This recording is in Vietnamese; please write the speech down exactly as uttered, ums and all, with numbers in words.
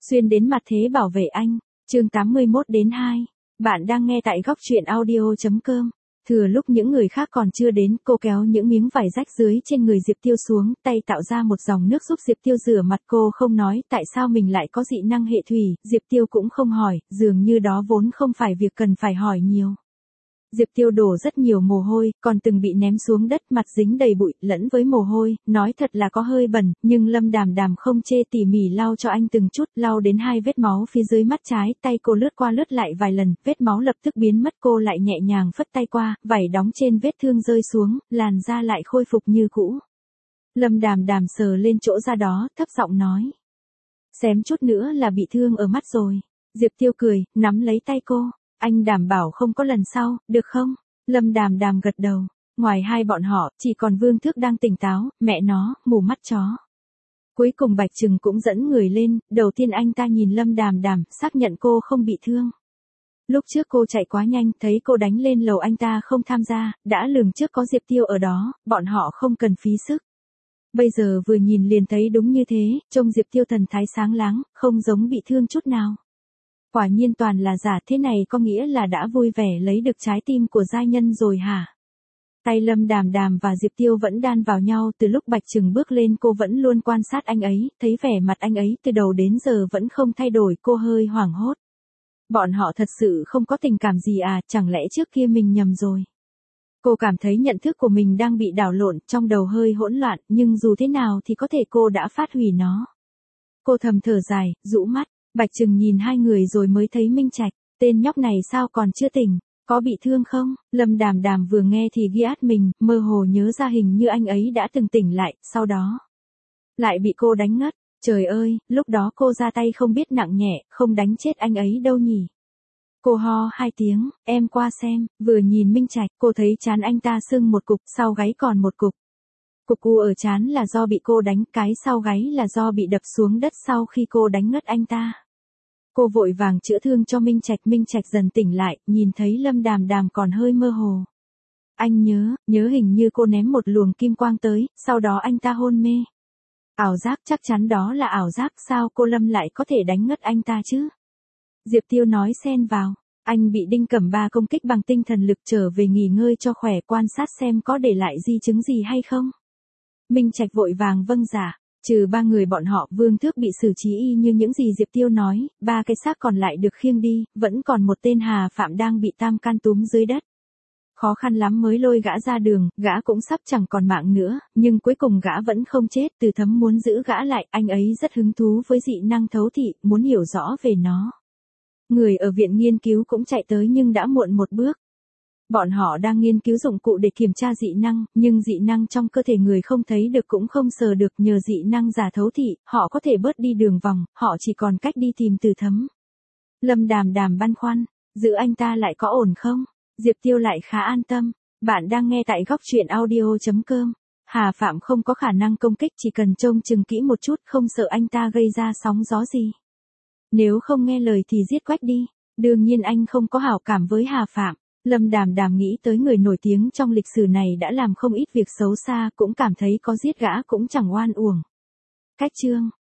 Xuyên đến mặt thế bảo vệ anh, chương tám mươi mốt đến hai. Bạn đang nghe tại góc truyện audio chấm com. Thừa lúc những người khác còn chưa đến, cô kéo những miếng vải rách dưới trên người Diệp Tiêu xuống, tay tạo ra một dòng nước giúp Diệp Tiêu rửa mặt. Cô không nói tại sao mình lại có dị năng hệ thủy, Diệp Tiêu cũng không hỏi, dường như đó vốn không phải việc cần phải hỏi nhiều. Diệp Tiêu đổ rất nhiều mồ hôi, còn từng bị ném xuống đất, mặt dính đầy bụi, lẫn với mồ hôi, nói thật là có hơi bẩn, nhưng Lâm Đàm Đàm không chê, tỉ mỉ lau cho anh từng chút, lau đến hai vết máu phía dưới mắt trái, tay cô lướt qua lướt lại vài lần, vết máu lập tức biến mất, cô lại nhẹ nhàng phất tay qua, vải đóng trên vết thương rơi xuống, làn da lại khôi phục như cũ. Lâm Đàm Đàm sờ lên chỗ da đó, thấp giọng nói. Xém chút nữa là bị thương ở mắt rồi. Diệp Tiêu cười, nắm lấy tay cô. Anh đảm bảo không có lần sau, được không? Lâm Đàm Đàm gật đầu. Ngoài hai bọn họ, chỉ còn Vương Thước đang tỉnh táo, mẹ nó, mù mắt chó. Cuối cùng Bạch Trừng cũng dẫn người lên, đầu tiên anh ta nhìn Lâm Đàm Đàm, xác nhận cô không bị thương. Lúc trước cô chạy quá nhanh, thấy cô đánh lên lầu anh ta không tham gia, đã lường trước có Diệp Tiêu ở đó, bọn họ không cần phí sức. Bây giờ vừa nhìn liền thấy đúng như thế, trông Diệp Tiêu thần thái sáng láng, không giống bị thương chút nào. Quả nhiên toàn là giả, thế này có nghĩa là đã vui vẻ lấy được trái tim của giai nhân rồi hả? Tay Lâm Đàm Đàm và Diệp Tiêu vẫn đan vào nhau, từ lúc Bạch Trừng bước lên cô vẫn luôn quan sát anh ấy, thấy vẻ mặt anh ấy từ đầu đến giờ vẫn không thay đổi, cô hơi hoảng hốt. Bọn họ thật sự không có tình cảm gì à, chẳng lẽ trước kia mình nhầm rồi? Cô cảm thấy nhận thức của mình đang bị đảo lộn, trong đầu hơi hỗn loạn, nhưng dù thế nào thì có thể cô đã phát hủy nó. Cô thầm thở dài, rũ mắt. Bạch Trừng nhìn hai người rồi mới thấy Minh Trạch, tên nhóc này sao còn chưa tỉnh, có bị thương không? Lâm Đàm Đàm vừa nghe thì ghét mình, mơ hồ nhớ ra hình như anh ấy đã từng tỉnh lại, sau đó lại bị cô đánh ngất. Trời ơi, lúc đó cô ra tay không biết nặng nhẹ, không đánh chết anh ấy đâu nhỉ. Cô ho hai tiếng, em qua xem, vừa nhìn Minh Trạch, cô thấy trán anh ta sưng một cục, sau gáy còn một cục. Cục u ở trán là do bị cô đánh, cái sau gáy là do bị đập xuống đất sau khi cô đánh ngất anh ta. Cô vội vàng chữa thương cho Minh Trạch, Minh Trạch dần tỉnh lại, nhìn thấy Lâm Đàm Đàm còn hơi mơ hồ. Anh nhớ, nhớ hình như cô ném một luồng kim quang tới, sau đó anh ta hôn mê. Ảo giác, chắc chắn đó là ảo giác, sao cô Lâm lại có thể đánh ngất anh ta chứ? Diệp Tiêu nói xen vào, anh bị Đinh Cẩm Ba công kích bằng tinh thần lực, trở về nghỉ ngơi cho khỏe, quan sát xem có để lại di chứng gì hay không. Minh Trạch vội vàng vâng dạ. Trừ ba người bọn họ, Vương Thước bị xử trí y như những gì Diệp Tiêu nói, ba cái xác còn lại được khiêng đi, vẫn còn một tên Hà Phạm đang bị tam can túm dưới đất. Khó khăn lắm mới lôi gã ra đường, gã cũng sắp chẳng còn mạng nữa, nhưng cuối cùng gã vẫn không chết. Từ Thấm muốn giữ gã lại, anh ấy rất hứng thú với dị năng thấu thị, muốn hiểu rõ về nó. Người ở viện nghiên cứu cũng chạy tới nhưng đã muộn một bước. Bọn họ đang nghiên cứu dụng cụ để kiểm tra dị năng, nhưng dị năng trong cơ thể người không thấy được cũng không sờ được, nhờ dị năng giả thấu thị, họ có thể bớt đi đường vòng, họ chỉ còn cách đi tìm Từ Thấm. Lâm Đàm Đàm băn khoăn, giữ anh ta lại có ổn không? Diệp Tiêu lại khá an tâm. Bạn đang nghe tại góc truyện audio chấm com. Hà Phạm không có khả năng công kích, chỉ cần trông chừng kỹ một chút, không sợ anh ta gây ra sóng gió gì. Nếu không nghe lời thì giết quách đi. Đương nhiên anh không có hảo cảm với Hà Phạm. Lâm Đàm Đàm nghĩ tới người nổi tiếng trong lịch sử này đã làm không ít việc xấu xa, cũng cảm thấy có giết gã cũng chẳng oan uổng. Cách chương